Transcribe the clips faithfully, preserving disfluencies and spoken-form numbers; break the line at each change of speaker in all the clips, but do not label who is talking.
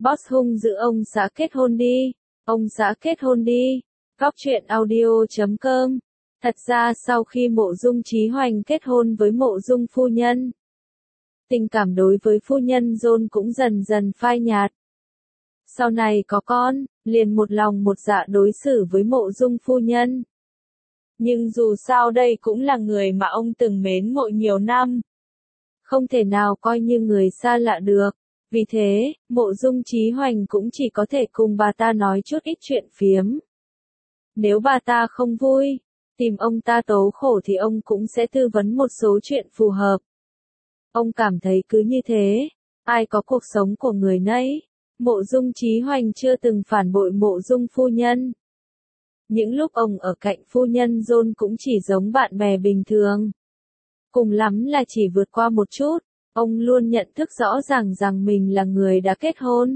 Boss hung dữ ông xã kết hôn đi, ông xã kết hôn đi. Góc truyện audio chấm com. Thật ra sau khi Mộ Dung Chí Hoành kết hôn với Mộ Dung phu nhân, tình cảm đối với phu nhân John cũng dần dần phai nhạt. Sau này có con, liền một lòng một dạ đối xử với Mộ Dung phu nhân. Nhưng dù sao đây cũng là người mà ông từng mến mộ nhiều năm. Không thể nào coi như người xa lạ được. Vì thế, Mộ Dung Chí Hoành cũng chỉ có thể cùng bà ta nói chút ít chuyện phiếm. Nếu bà ta không vui, tìm ông ta tố khổ thì ông cũng sẽ tư vấn một số chuyện phù hợp. Ông cảm thấy cứ như thế, ai có cuộc sống của người nấy. Mộ Dung Chí Hoành chưa từng phản bội Mộ Dung phu nhân. Những lúc ông ở cạnh phu nhân John cũng chỉ giống bạn bè bình thường. Cùng lắm là chỉ vượt qua một chút, ông luôn nhận thức rõ ràng rằng mình là người đã kết hôn,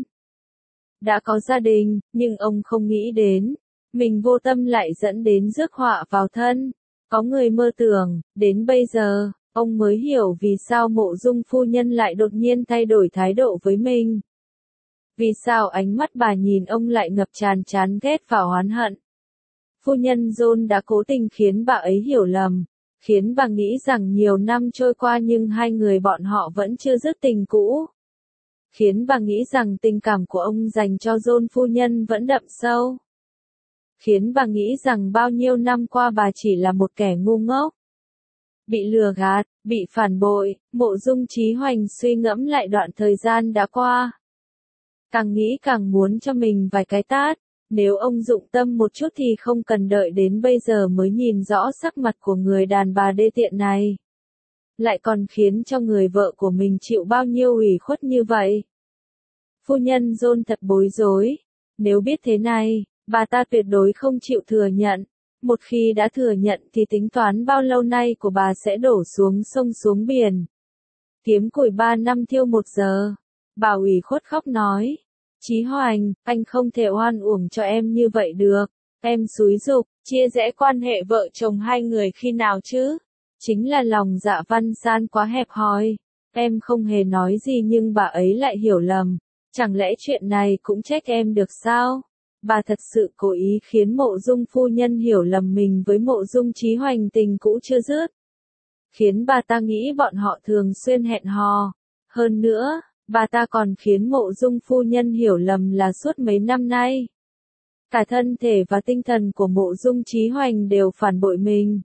đã có gia đình, nhưng ông không nghĩ đến, mình vô tâm lại dẫn đến rước họa vào thân. Có người mơ tưởng, đến bây giờ, ông mới hiểu vì sao Mộ Dung phu nhân lại đột nhiên thay đổi thái độ với mình. Vì sao ánh mắt bà nhìn ông lại ngập tràn chán ghét và oán hận. Phu nhân John đã cố tình khiến bà ấy hiểu lầm, khiến bà nghĩ rằng nhiều năm trôi qua nhưng hai người bọn họ vẫn chưa dứt tình cũ. Khiến bà nghĩ rằng tình cảm của ông dành cho John phu nhân vẫn đậm sâu. Khiến bà nghĩ rằng bao nhiêu năm qua bà chỉ là một kẻ ngu ngốc. Bị lừa gạt, bị phản bội, Mộ Dung Chí Hoành suy ngẫm lại đoạn thời gian đã qua. Càng nghĩ càng muốn cho mình vài cái tát. Nếu ông dụng tâm một chút thì không cần đợi đến bây giờ mới nhìn rõ sắc mặt của người đàn bà đê tiện này. Lại còn khiến cho người vợ của mình chịu bao nhiêu ủy khuất như vậy. Phu nhân John thật bối rối. Nếu biết thế này, bà ta tuyệt đối không chịu thừa nhận. Một khi đã thừa nhận thì tính toán bao lâu nay của bà sẽ đổ xuống sông xuống biển. Kiếm củi ba năm thiêu một giờ. Bà ủy khuất khóc nói. Chí Hoành, anh không thể oan uổng cho em như vậy được. Em xúi giục, chia rẽ quan hệ vợ chồng hai người khi nào chứ? Chính là lòng dạ Văn San quá hẹp hòi. Em không hề nói gì nhưng bà ấy lại hiểu lầm. Chẳng lẽ chuyện này cũng trách em được sao? Bà thật sự cố ý khiến Mộ Dung phu nhân hiểu lầm mình với Mộ Dung Chí Hoành tình cũ chưa dứt. Khiến bà ta nghĩ bọn họ thường xuyên hẹn hò. Hơn nữa, bà ta còn khiến Mộ Dung phu nhân hiểu lầm là suốt mấy năm nay, cả thân thể và tinh thần của Mộ Dung Chí Hoành đều phản bội mình.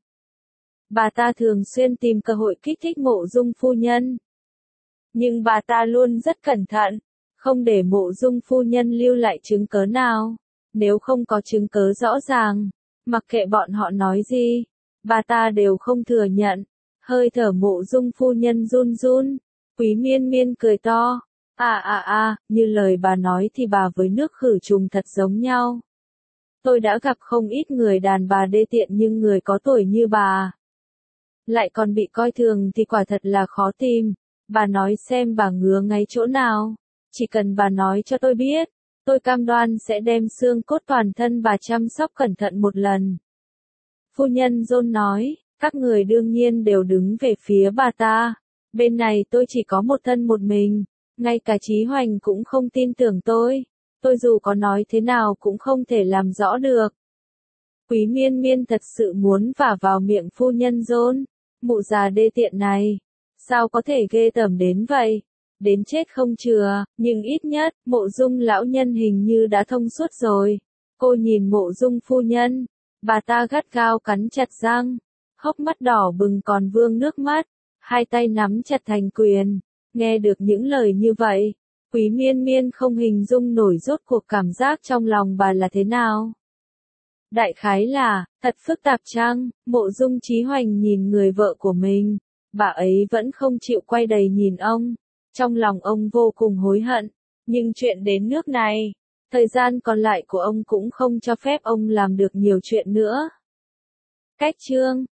Bà ta thường xuyên tìm cơ hội kích thích Mộ Dung phu nhân. Nhưng bà ta luôn rất cẩn thận, không để Mộ Dung phu nhân lưu lại chứng cớ nào. Nếu không có chứng cớ rõ ràng, mặc kệ bọn họ nói gì, bà ta đều không thừa nhận. Hơi thở Mộ Dung phu nhân run run. Quý Miên Miên cười to. À à à, như lời bà nói thì bà với nước khử trùng thật giống nhau. Tôi đã gặp không ít người đàn bà đê tiện nhưng người có tuổi như bà lại còn bị coi thường thì quả thật là khó tìm. Bà nói xem bà ngứa ngáy chỗ nào. Chỉ cần bà nói cho tôi biết, tôi cam đoan sẽ đem xương cốt toàn thân bà chăm sóc cẩn thận một lần. Phu nhân John nói, các người đương nhiên đều đứng về phía bà ta. Bên này tôi chỉ có một thân một mình, ngay cả Chí Hoành cũng không tin tưởng tôi. Tôi dù có nói thế nào cũng không thể làm rõ được. Quý Miên Miên thật sự muốn vả vào miệng phu nhân John. Mụ già đê tiện này, sao có thể ghê tởm đến vậy? Đến chết không chừa, nhưng ít nhất, Mộ Dung lão nhân hình như đã thông suốt rồi. Cô nhìn Mộ Dung phu nhân, bà ta gắt gao cắn chặt răng, hốc mắt đỏ bừng còn vương nước mắt, hai tay nắm chặt thành quyền. Nghe được những lời như vậy, Quý Miên Miên không hình dung nổi rốt cuộc cảm giác trong lòng bà là thế nào. Đại khái là, thật phức tạp chăng? Mộ Dung Chí Hoành nhìn người vợ của mình, bà ấy vẫn không chịu quay đầy nhìn ông. Trong lòng ông vô cùng hối hận, nhưng chuyện đến nước này, thời gian còn lại của ông cũng không cho phép ông làm được nhiều chuyện nữa. Cách chương